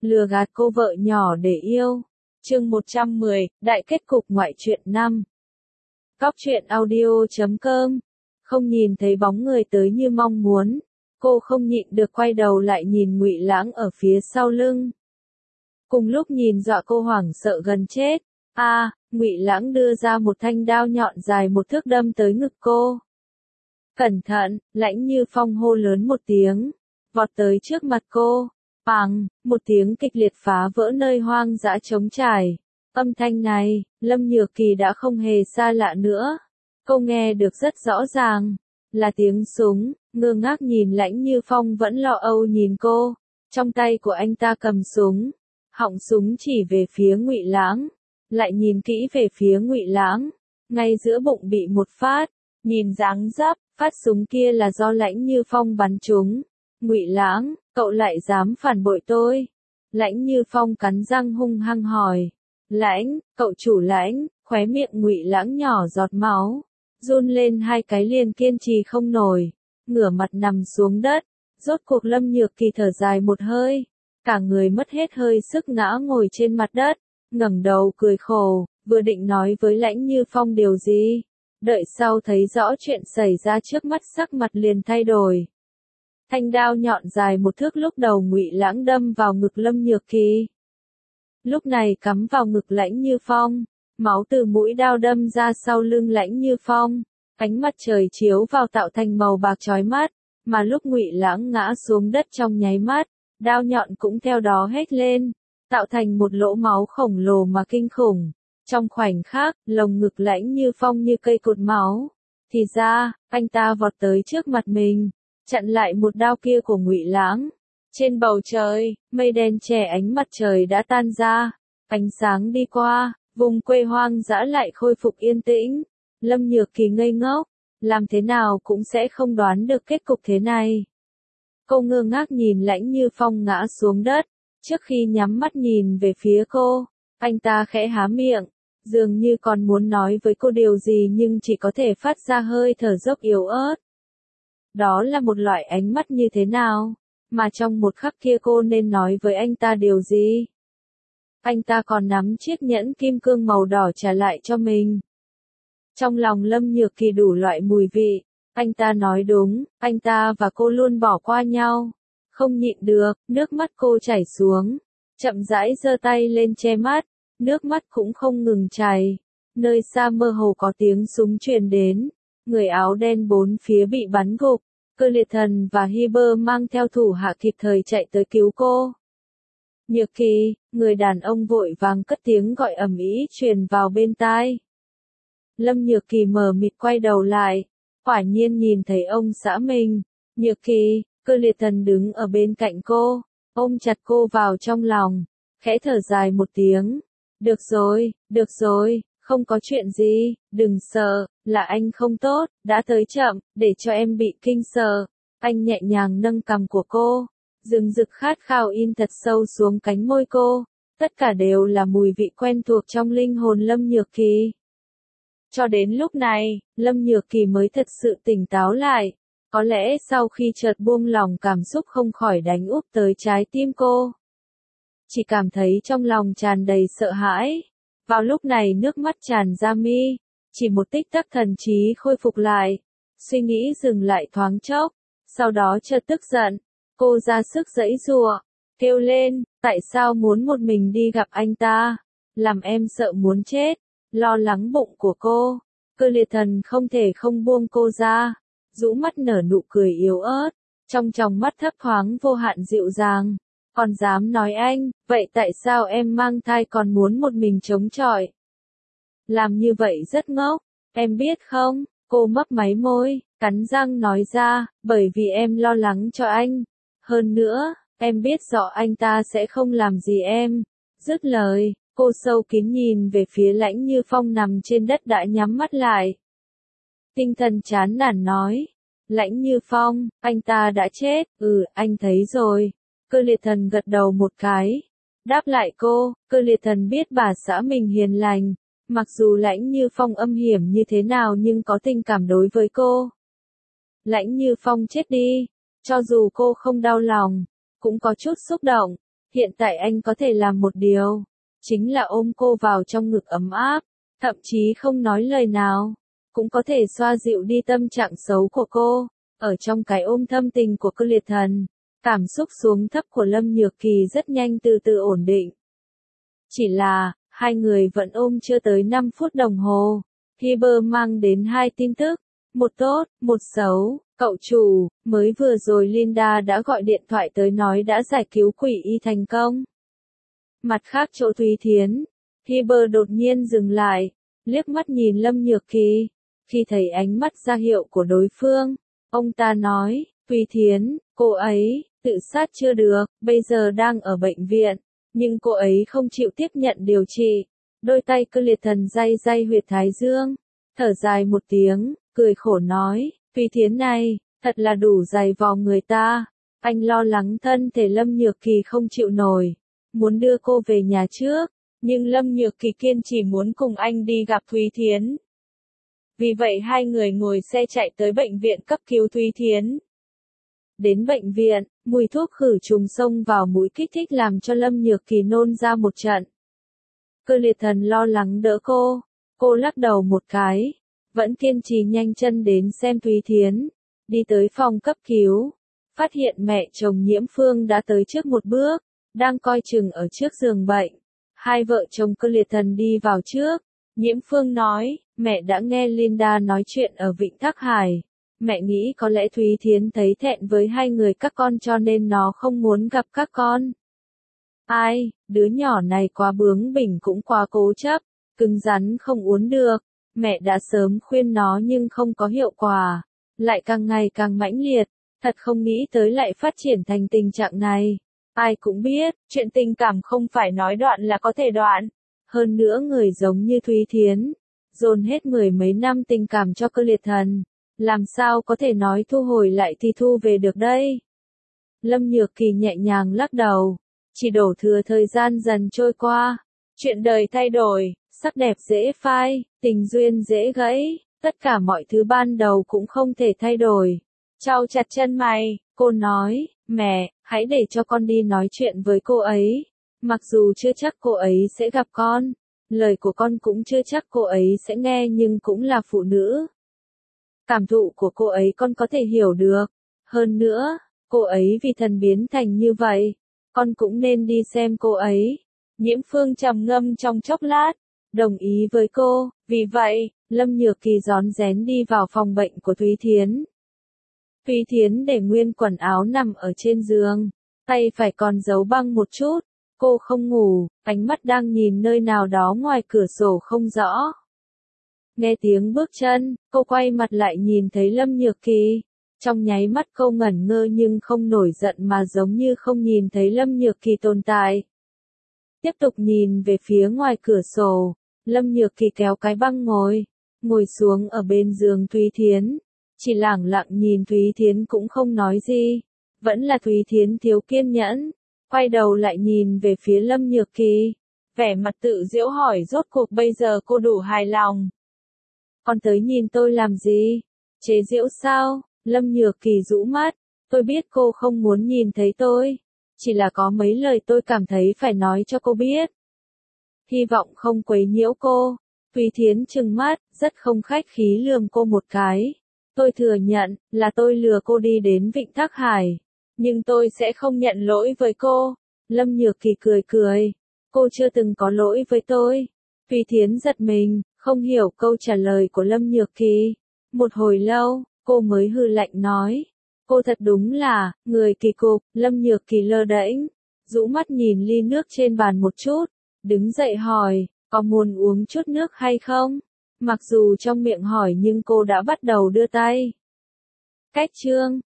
lừa gạt cô vợ nhỏ để yêu. Chương 110, Đại kết cục ngoại truyện 5. Cóc truyện audio.com. Không nhìn thấy bóng người tới như mong muốn, cô không nhịn được quay đầu lại nhìn Ngụy Lãng ở phía sau lưng. Cùng lúc nhìn dọa cô hoảng sợ gần chết. Ngụy Lãng đưa ra một thanh đao nhọn dài 1 thước đâm tới ngực cô. Cẩn thận, Lãnh Như Phong hô lớn một tiếng, vọt tới trước mặt cô. Bàng, một tiếng kịch liệt phá vỡ nơi hoang dã trống trải. Âm thanh này, Lâm Nhược Kỳ đã không hề xa lạ nữa. Cô nghe được rất rõ ràng, là tiếng súng. Ngơ ngác nhìn Lãnh Như Phong vẫn lo âu nhìn cô. Trong tay của anh ta cầm súng, họng súng chỉ về phía Ngụy Lãng, lại nhìn kỹ về phía Ngụy Lãng, ngay giữa bụng bị một phát. Nhìn dáng dấp, phát súng kia là do Lãnh Như Phong bắn trúng. Ngụy Lãng, cậu lại dám phản bội tôi? Lãnh Như Phong cắn răng hung hăng hỏi. Lãnh, cậu chủ Lãnh, khóe miệng Ngụy Lãng nhỏ giọt máu, run lên 2 cái liền kiên trì không nổi, ngửa mặt nằm xuống đất. Rốt cuộc Lâm Nhược Kỳ thở dài một hơi, cả người mất hết hơi sức ngã ngồi trên mặt đất, ngẩng đầu cười khổ, vừa định nói với Lãnh Như Phong điều gì, đợi sau thấy rõ chuyện xảy ra trước mắt sắc mặt liền thay đổi. Thanh đao nhọn dài 1 thước lúc đầu Ngụy Lãng đâm vào ngực Lâm Nhược Kỳ, lúc này cắm vào ngực Lãnh Như Phong, máu từ mũi đao đâm ra sau lưng Lãnh Như Phong, ánh mặt trời chiếu vào tạo thành màu bạc chói mắt, mà lúc Ngụy Lãng ngã xuống đất trong nháy mắt, đao nhọn cũng theo đó hét lên, tạo thành một lỗ máu khổng lồ mà kinh khủng. Trong khoảnh khắc, lồng ngực Lãnh Như Phong như cây cột máu. Thì ra, anh ta vọt tới trước mặt mình, chặn lại một đao kia của Ngụy Lãng. Trên bầu trời, mây đen che ánh mặt trời đã tan ra, ánh sáng đi qua, vùng quê hoang dã lại khôi phục yên tĩnh. Lâm Nhược Kỳ ngây ngốc, làm thế nào cũng sẽ không đoán được kết cục thế này. Cô ngơ ngác nhìn Lãnh Như Phong ngã xuống đất, trước khi nhắm mắt nhìn về phía cô, anh ta khẽ há miệng, dường như còn muốn nói với cô điều gì nhưng chỉ có thể phát ra hơi thở dốc yếu ớt. Đó là một loại ánh mắt như thế nào, mà trong một khắc kia cô nên nói với anh ta điều gì? Anh ta còn nắm chiếc nhẫn kim cương màu đỏ trả lại cho mình. Trong lòng Lâm Nhược Kỳ đủ loại mùi vị, anh ta nói đúng, anh ta và cô luôn bỏ qua nhau. Không nhịn được, nước mắt cô chảy xuống, chậm rãi giơ tay lên che mắt, nước mắt cũng không ngừng chảy. Nơi xa mơ hồ có tiếng súng truyền đến, người áo đen 4 phía bị bắn gục, Cơ Liệt Thần và Hiber mang theo thủ hạ kịp thời chạy tới cứu cô. Nhược Kỳ, người đàn ông vội vàng cất tiếng gọi ầm ĩ truyền vào bên tai. Lâm Nhược Kỳ mờ mịt quay đầu lại, quả nhiên nhìn thấy ông xã mình. Nhược Kỳ, Cơ Liệt Thần đứng ở bên cạnh cô, ôm chặt cô vào trong lòng, khẽ thở dài một tiếng. Được rồi, không có chuyện gì, đừng sợ, là anh không tốt, đã tới chậm, để cho em bị kinh sợ. Anh nhẹ nhàng nâng cằm của cô, rừng rực khát khao in thật sâu xuống cánh môi cô, tất cả đều là mùi vị quen thuộc trong linh hồn Lâm Nhược Kỳ. Cho đến lúc này, Lâm Nhược Kỳ mới thật sự tỉnh táo lại, có lẽ sau khi chợt buông lòng cảm xúc không khỏi đánh úp tới trái tim cô. Chỉ cảm thấy trong lòng tràn đầy sợ hãi. Vào lúc này nước mắt tràn ra mi, chỉ một tích tắc thần trí khôi phục lại, suy nghĩ dừng lại thoáng chốc, sau đó chợt tức giận, cô ra sức giãy giụa, kêu lên, tại sao muốn một mình đi gặp anh ta, làm em sợ muốn chết. Lo lắng bụng của cô, Cơ Liệt Thần không thể không buông cô ra, rũ mắt nở nụ cười yếu ớt, trong tròng mắt thấp thoáng vô hạn dịu dàng. Còn dám nói anh, vậy tại sao em mang thai còn muốn một mình chống chọi? Làm như vậy rất ngốc, em biết không? Cô mấp máy môi, cắn răng nói ra, bởi vì em lo lắng cho anh. Hơn nữa, em biết rõ anh ta sẽ không làm gì em. Dứt lời, cô sâu kín nhìn về phía Lãnh Như Phong nằm trên đất đã nhắm mắt lại. Tinh thần chán nản nói, Lãnh Như Phong, anh ta đã chết, anh thấy rồi. Cơ Liệt Thần gật đầu một cái, đáp lại cô. Cơ Liệt Thần biết bà xã mình hiền lành, mặc dù Lãnh Như Phong âm hiểm như thế nào nhưng có tình cảm đối với cô. Lãnh Như Phong chết đi, cho dù cô không đau lòng, cũng có chút xúc động, Hiện tại anh có thể làm một điều, chính là ôm cô vào trong ngực ấm áp, thậm chí không nói lời nào, cũng có thể xoa dịu đi tâm trạng xấu của cô. Ở trong cái ôm thâm tình của Cơ Liệt Thần, cảm xúc xuống thấp của Lâm Nhược Kỳ rất nhanh từ từ ổn định. Chỉ là, hai người vẫn ôm chưa tới 5 phút đồng hồ. Hiber mang đến 2 tin tức, một tốt, một xấu. Cậu chủ, mới vừa rồi Linda đã gọi điện thoại tới nói đã giải cứu Quỷ Y thành công. Mặt khác chỗ Thúy Thiến, Hiber đột nhiên dừng lại, liếc mắt nhìn Lâm Nhược Kỳ. Khi thấy ánh mắt ra hiệu của đối phương, ông ta nói, Thúy Thiến, cô ấy, tự sát chưa được, bây giờ đang ở bệnh viện, nhưng cô ấy không chịu tiếp nhận điều trị. Đôi tay Cơ Liệt Thần day day huyệt thái dương, thở dài một tiếng, cười khổ nói, Thúy Thiến này, thật là đủ dày vò người ta. Anh lo lắng thân thể Lâm Nhược Kỳ không chịu nổi, muốn đưa cô về nhà trước, nhưng Lâm Nhược Kỳ kiên trì muốn cùng anh đi gặp Thúy Thiến. Vì vậy hai người ngồi xe chạy tới bệnh viện cấp cứu Thúy Thiến. Đến bệnh viện, mùi thuốc khử trùng xông vào mũi kích thích làm cho Lâm Nhược Kỳ nôn ra một trận. Cơ Liệt Thần lo lắng đỡ cô lắc đầu một cái, vẫn kiên trì nhanh chân đến xem Thúy Thiến, đi tới phòng cấp cứu, phát hiện mẹ chồng Nhiễm Phương đã tới trước một bước, đang coi chừng ở trước giường bệnh. Hai vợ chồng Cơ Liệt Thần đi vào trước, Nhiễm Phương nói, mẹ đã nghe Linda nói chuyện ở Vịnh Thác Hải. Mẹ nghĩ có lẽ Thúy Thiến thấy thẹn với hai người các con cho nên nó không muốn gặp các con. Ai, đứa nhỏ này quá bướng bỉnh cũng quá cố chấp, cứng rắn không uốn được. Mẹ đã sớm khuyên nó nhưng không có hiệu quả, lại càng ngày càng mãnh liệt, thật không nghĩ tới lại phát triển thành tình trạng này. Ai cũng biết, chuyện tình cảm không phải nói đoạn là có thể đoạn. Hơn nữa người giống như Thúy Thiến, dồn hết mười mấy năm tình cảm cho Cơ Liệt Thần, làm sao có thể nói thu hồi lại thì thu về được đây. Lâm Nhược Kỳ nhẹ nhàng lắc đầu, chỉ đổ thừa thời gian dần trôi qua, chuyện đời thay đổi, sắc đẹp dễ phai, tình duyên dễ gãy, tất cả mọi thứ ban đầu cũng không thể thay đổi. Chau chặt chân mày, cô nói, mẹ, hãy để cho con đi nói chuyện với cô ấy. Mặc dù chưa chắc cô ấy sẽ gặp con, lời của con cũng chưa chắc cô ấy sẽ nghe nhưng cũng là phụ nữ. Cảm thụ của cô ấy con có thể hiểu được. Hơn nữa, cô ấy vì thần biến thành như vậy, con cũng nên đi xem cô ấy. Nhiễm Phương trầm ngâm trong chốc lát, đồng ý với cô, vì vậy, Lâm Nhược Kỳ rón rén đi vào phòng bệnh của Thúy Thiến. Thúy Thiến để nguyên quần áo nằm ở trên giường, tay phải còn giấu băng một chút, cô không ngủ, ánh mắt đang nhìn nơi nào đó ngoài cửa sổ không rõ. Nghe tiếng bước chân, cô quay mặt lại nhìn thấy Lâm Nhược Kỳ. Trong nháy mắt cô ngẩn ngơ nhưng không nổi giận mà giống như không nhìn thấy Lâm Nhược Kỳ tồn tại. Tiếp tục nhìn về phía ngoài cửa sổ, Lâm Nhược Kỳ kéo cái băng ngồi xuống ở bên giường Thúy Thiến. Chỉ lẳng lặng nhìn Thúy Thiến cũng không nói gì. Vẫn là Thúy Thiến thiếu kiên nhẫn, quay đầu lại nhìn về phía Lâm Nhược Kỳ. Vẻ mặt tự giễu hỏi rốt cuộc bây giờ cô đủ hài lòng. Con tới nhìn tôi làm gì? Chế giễu sao? Lâm Nhược Kỳ rũ mắt, tôi biết cô không muốn nhìn thấy tôi. Chỉ là có mấy lời tôi cảm thấy phải nói cho cô biết. Hy vọng không quấy nhiễu cô. Thúy Thiến trừng mắt, rất không khách khí lườm cô một cái. Tôi thừa nhận, là tôi lừa cô đi đến Vịnh Thác Hải. Nhưng tôi sẽ không nhận lỗi với cô. Lâm Nhược Kỳ cười. Cô chưa từng có lỗi với tôi. Thúy Thiến giật mình, không hiểu câu trả lời của Lâm Nhược Kỳ. Một hồi lâu, cô mới hừ lạnh nói. Cô thật đúng là, người kỳ cục. Lâm Nhược Kỳ lơ đễnh, rũ mắt nhìn ly nước trên bàn một chút, đứng dậy hỏi, có muốn uống chút nước hay không? Mặc dù trong miệng hỏi nhưng cô đã bắt đầu đưa tay. Cách chương